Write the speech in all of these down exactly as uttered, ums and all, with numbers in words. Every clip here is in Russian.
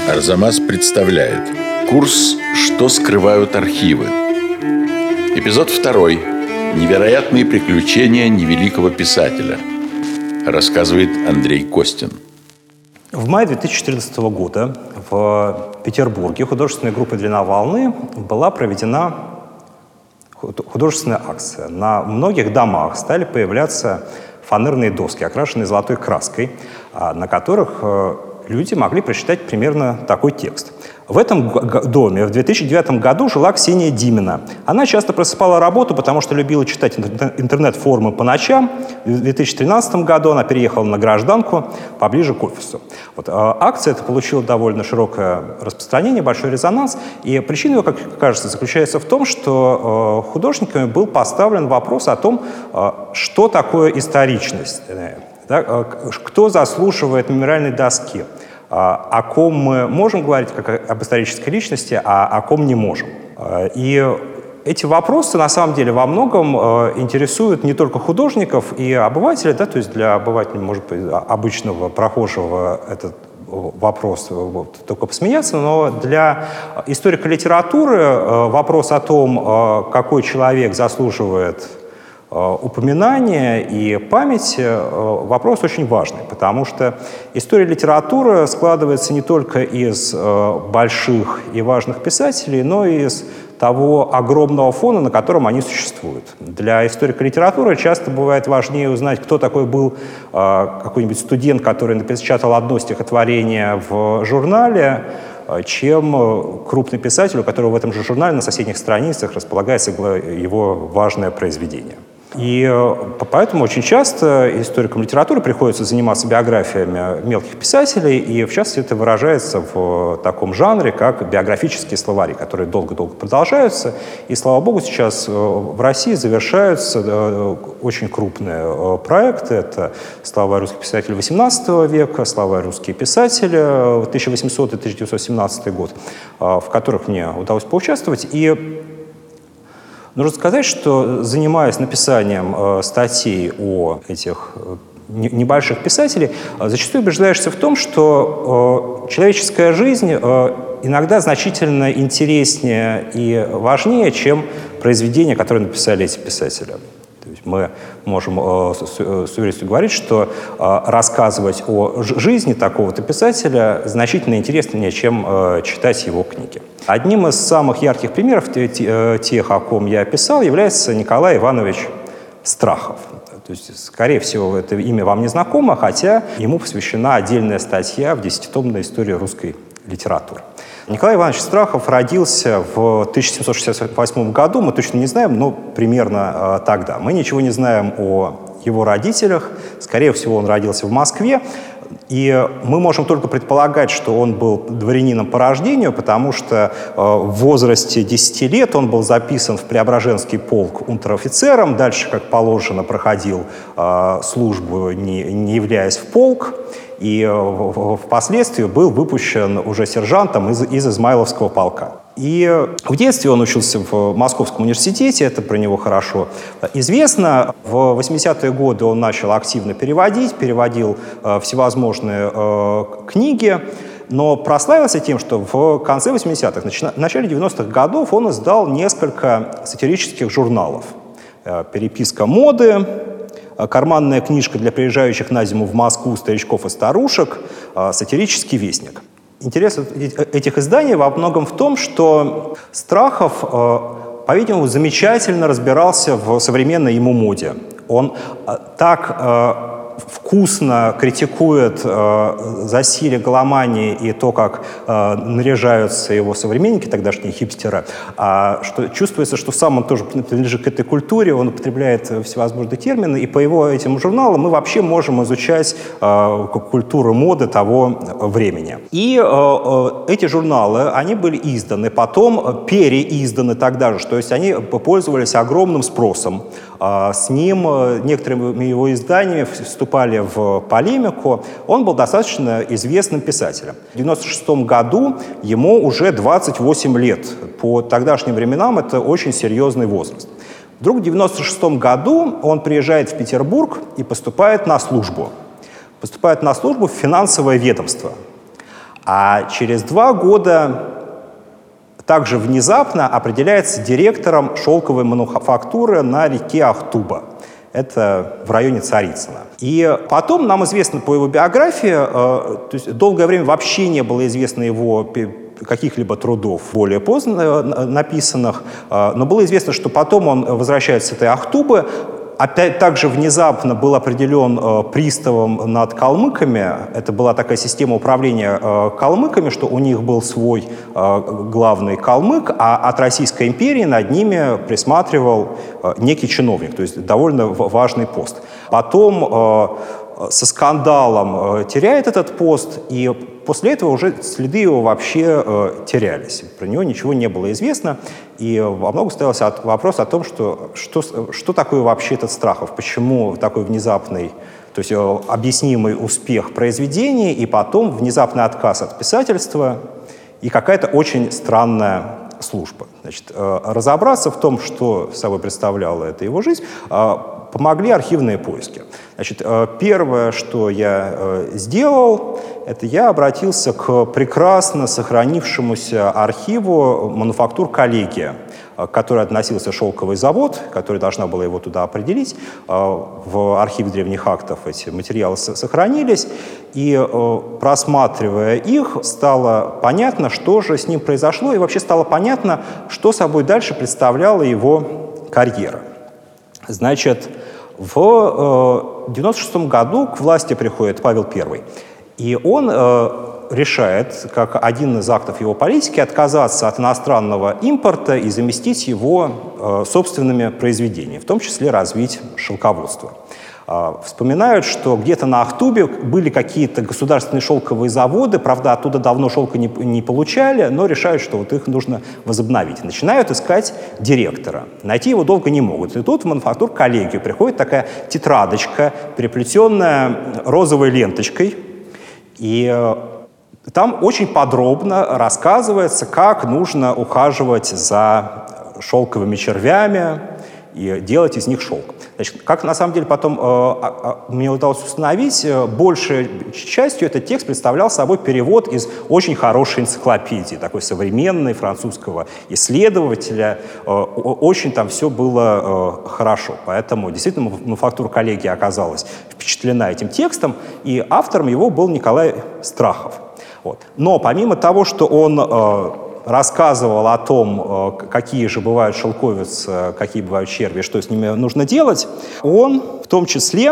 Арзамас представляет курс «Что скрывают архивы». Эпизод второй. Невероятные приключения невеликого писателя. Рассказывает Андрей Костин. В мае две тысячи четырнадцатого года в Петербурге художественной группой «Длина волны» была проведена художественная акция. На многих домах стали появляться фанерные доски, окрашенные золотой краской, на которых люди могли прочитать примерно такой текст. В этом доме в две тысячи девятом году жила Ксения Димина. Она часто просыпала работу, потому что любила читать интернет-форумы по ночам. В две тысячи тринадцатом году она переехала на Гражданку, поближе к офису. Вот, акция эта получила довольно широкое распространение, большой резонанс. И причина ее, как кажется, заключается в том, что художниками был поставлен вопрос о том, что такое историчность, да, кто заслуживает мемориальной доски. О ком мы можем говорить как об исторической личности, а о ком не можем. И эти вопросы, на самом деле, во многом интересуют не только художников и обывателей, да, то есть для обывателя, может быть, обычного прохожего этот вопрос вот, только посмеяться, но для историка литературы вопрос о том, какой человек заслуживает упоминания и памяти вопрос очень важный, потому что история литературы складывается не только из больших и важных писателей, но и из того огромного фона, на котором они существуют. Для историка литературы часто бывает важнее узнать, кто такой был какой-нибудь студент, который напечатал одно стихотворение в журнале, чем крупный писатель, у которого в этом же журнале на соседних страницах располагается его важное произведение. И поэтому очень часто историкам литературы приходится заниматься биографиями мелких писателей, и в частности это выражается в таком жанре, как биографические словари, которые долго-долго продолжаются. И, слава богу, сейчас в России завершаются очень крупные проекты. Это словарь русских писателей восемнадцатого века, словарь русские писатели тысяча восьмисотый — тысяча девятьсот семнадцатый год, в которых мне удалось поучаствовать. И нужно сказать, что, занимаясь написанием э, статей о этих э, небольших писателей, э, зачастую убеждаешься в том, что э, человеческая жизнь э, иногда значительно интереснее и важнее, чем произведения, которые написали эти писатели. То есть мы можем э, с, с уверенностью говорить, что э, рассказывать о жизни такого-то писателя значительно интереснее, чем э, читать его книги. Одним из самых ярких примеров тех, о ком я писал, является Николай Иванович Страхов. То есть, скорее всего, это имя вам не знакомо, хотя ему посвящена отдельная статья в десятитомной истории русской литературы. Николай Иванович Страхов родился в тысяча семьсот шестьдесят восьмом году, мы точно не знаем, но примерно тогда. Мы ничего не знаем о его родителях, скорее всего, он родился в Москве. И мы можем только предполагать, что он был дворянином по рождению, потому что э, в возрасте десяти лет он был записан в Преображенский полк унтер-офицером, дальше, как положено, проходил э, службу, не, не являясь в полк, и э, впоследствии был выпущен уже сержантом из, из Измайловского полка. И в детстве он учился в Московском университете, это про него хорошо известно. В восьмидесятые годы он начал активно переводить, переводил э, всевозможные э, книги, но прославился тем, что в конце восьмидесятых, в начале девяностых годов он издал несколько сатирических журналов. Э, «Переписка моды», «Карманная книжка для приезжающих на зиму в Москву старичков и старушек», э, «Сатирический вестник». Интерес этих изданий во многом в том, что Страхов, по-видимому, замечательно разбирался в современной ему моде. Он так вкусно критикует э, засилие гологомании и то, как э, наряжаются его современники, тогдашние хипстеры, а, что чувствуется, что сам он тоже принадлежит к этой культуре, он употребляет всевозможные термины, и по его этим журналам мы вообще можем изучать э, культуру моды того времени. И э, э, эти журналы, они были изданы, потом переизданы тогда же, то есть они пользовались огромным спросом. Э, с ним, э, некоторыми его изданиями вступали в полемику, он был достаточно известным писателем. В девяносто шестом году ему уже двадцать восемь лет. По тогдашним временам это очень серьезный возраст. Вдруг в девяносто шестом году он приезжает в Петербург и поступает на службу. Поступает на службу в финансовое ведомство. А через два года также внезапно определяется директором шелковой мануфактуры на реке Ахтуба. Это в районе Царицына. И потом нам известно по его биографии, э, то есть долгое время вообще не было известно его каких-либо трудов более поздно написанных, э, но было известно, что потом он возвращается с этой Ахтубы, опять также внезапно был определен э, приставом над калмыками. Это была такая система управления э, калмыками, что у них был свой э, главный калмык, а от Российской империи над ними присматривал э, некий чиновник, то есть довольно важный пост. Потом э, со скандалом э, теряет этот пост, и после этого уже следы его вообще э, терялись. Про него ничего не было известно, и во многом ставился от, вопрос о том, что, что, что такое вообще этот Страхов, почему такой внезапный, то есть э, объяснимый успех произведения, и потом внезапный отказ от писательства, и какая-то очень странная служба. Значит, э, разобраться в том, что собой представляла эта его жизнь, э, помогли архивные поиски. Значит, первое, что я сделал, это я обратился к прекрасно сохранившемуся архиву мануфактур «Коллегия», к которой относился шелковый завод, который должна была его туда определить. В архиве древних актов эти материалы сохранились, и, просматривая их, стало понятно, что же с ним произошло, и вообще стало понятно, что собой дальше представляла его карьера. Значит, в девяносто шестом году к власти приходит Павел Первый, и он э, решает, как один из актов его политики, отказаться от иностранного импорта и заместить его э, собственными произведениями, в том числе развить шелководство. Э, вспоминают, что где-то на Ахтубе были какие-то государственные шелковые заводы, правда, оттуда давно шелка не, не получали, но решают, что вот их нужно возобновить. Начинают искать директора. Найти его долго не могут. И тут в мануфактур «Коллегию» приходит такая тетрадочка, переплетенная розовой ленточкой, и там очень подробно рассказывается, как нужно ухаживать за шелковыми червями и делать из них шелк. Значит, как на самом деле потом э, э, мне удалось установить, э, большей частью этот текст представлял собой перевод из очень хорошей энциклопедии, такой современной, французского исследователя. Э, очень там все было э, хорошо. Поэтому действительно мануфактура «Коллегия» оказалась впечатлена этим текстом, и автором его был Николай Страхов. Вот. Но помимо того, что он э, рассказывал о том, какие же бывают шелковицы, какие бывают черви, что с ними нужно делать, он в том числе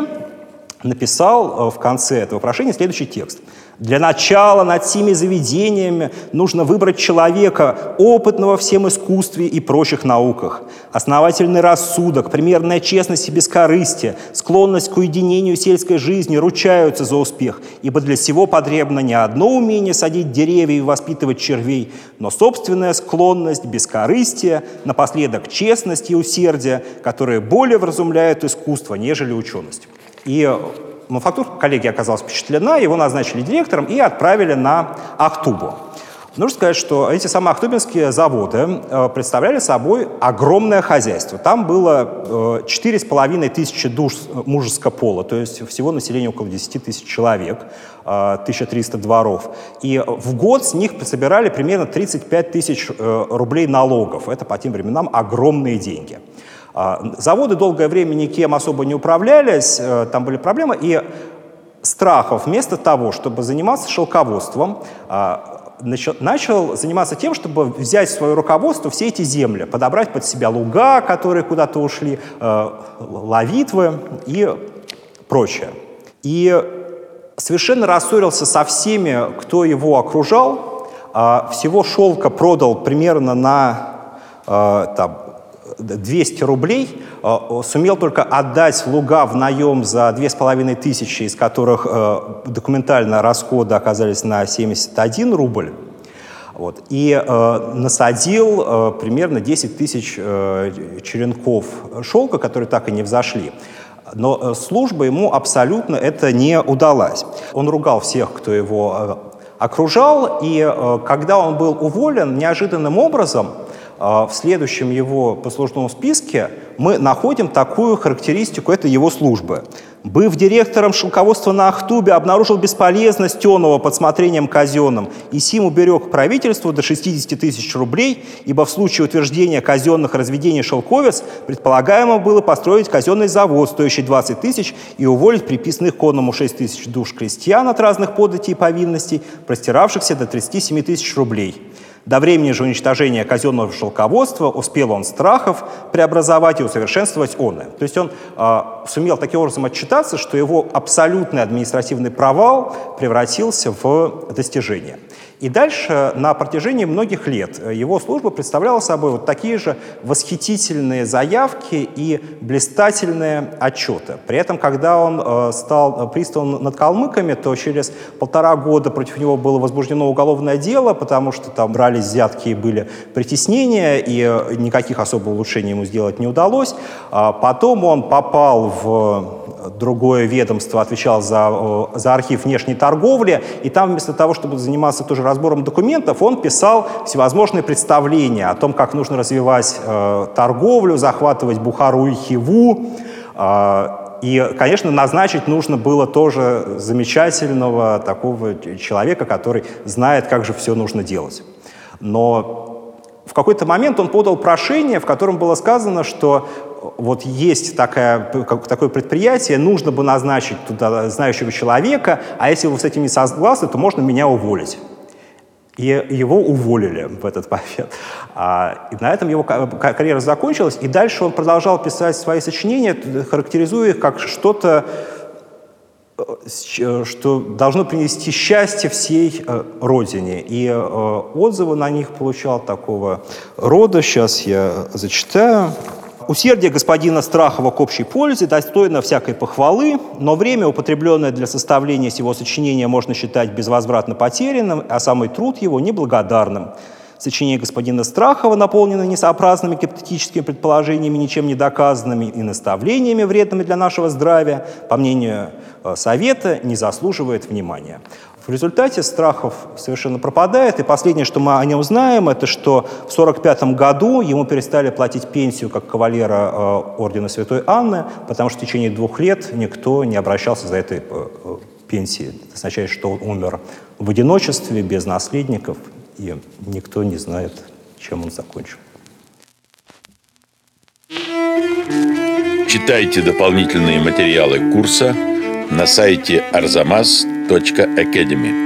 написал в конце этого прошения следующий текст. Для начала над всеми заведениями нужно выбрать человека, опытного в всем искусстве и прочих науках. Основательный рассудок, примерная честность и бескорыстие, склонность к уединению сельской жизни ручаются за успех, ибо для сего потребно не одно умение садить деревья и воспитывать червей, но собственная склонность, бескорыстие, напоследок честность и усердие, которые более вразумляют искусство, нежели ученость. И мануфактура «Коллегия» оказалась впечатлена, его назначили директором и отправили на Ахтубу. Нужно сказать, что эти самые ахтубинские заводы э, представляли собой огромное хозяйство. Там было четыре с половиной тысячи душ мужеского пола, то есть всего население около десять тысяч человек, э, тысяча триста дворов. И в год с них собирали примерно тридцать пять тысяч э, рублей налогов. Это по тем временам огромные деньги. Заводы долгое время никем особо не управлялись, там были проблемы, и Страхов вместо того, чтобы заниматься шелководством, начал заниматься тем, чтобы взять в свое руководство все эти земли, подобрать под себя луга, которые куда-то ушли, ловитвы и прочее. И совершенно рассорился со всеми, кто его окружал. Всего шелка продал примерно на там, двести рублей, сумел только отдать луга в наем за две с половиной тысячи, из которых документально расходы оказались на семьдесят один рубль. Вот. И э, насадил э, примерно десять тысяч э, черенков шелка, которые так и не взошли. Но э, служба ему абсолютно это не удалась. Он ругал всех, кто его э, окружал, и э, когда он был уволен, неожиданным образом в следующем его послужном списке мы находим такую характеристику, это его службы. Быв директором шелководства на Ахтубе, обнаружил бесполезность тёного под смотрением казенным, и сим уберег правительству до шестидесяти тысяч рублей, ибо в случае утверждения казенных разведений шелковец предполагаемо было построить казенный завод, стоящий двадцать тысяч, и уволить приписанных конному шесть тысяч душ крестьян от разных податей и повинностей, простиравшихся до тридцати семи тысяч рублей. До времени же уничтожения казенного шелководства успел он Страхов преобразовать и усовершенствовать оное. То есть он э, сумел таким образом отчитаться, что его абсолютный административный провал превратился в достижение. И дальше на протяжении многих лет его служба представляла собой вот такие же восхитительные заявки и блистательные отчеты. При этом, когда он э, стал приставом над калмыками, то через полтора года против него было возбуждено уголовное дело, потому что там брались взятки и были притеснения, и э, никаких особых улучшений ему сделать не удалось. А потом он попал в другое ведомство, отвечал за, за архив внешней торговли, и там вместо того, чтобы заниматься тоже разбором документов, он писал всевозможные представления о том, как нужно развивать э, торговлю, захватывать Бухару и Хиву. Э, и, конечно, назначить нужно было тоже замечательного такого человека, который знает, как же все нужно делать. Но в какой-то момент он подал прошение, в котором было сказано, что вот есть такая, такое предприятие, нужно бы назначить туда знающего человека, а если вы с этим не согласны, то можно меня уволить. И его уволили в этот момент. И на этом его карьера закончилась, и дальше он продолжал писать свои сочинения, характеризуя их как что-то, что должно принести счастье всей родине. И отзывы на них получал такого рода. Сейчас я зачитаю. «Усердие господина Страхова к общей пользе достойно всякой похвалы, но время, употребленное для составления сего сочинения, можно считать безвозвратно потерянным, а самый труд его неблагодарным. Сочинение господина Страхова наполнено несообразными гипотетическими предположениями, ничем не доказанными, и наставлениями, вредными для нашего здравия, по мнению Совета, не заслуживает внимания». В результате Страхов совершенно пропадает, и последнее, что мы о нем знаем, это что в сорок пятом году ему перестали платить пенсию как кавалера э, ордена Святой Анны, потому что в течение двух лет никто не обращался за этой э, пенсией. Это означает, что он умер в одиночестве, без наследников, и никто не знает, чем он закончил. Читайте дополнительные материалы курса на сайте арзамас точка академи.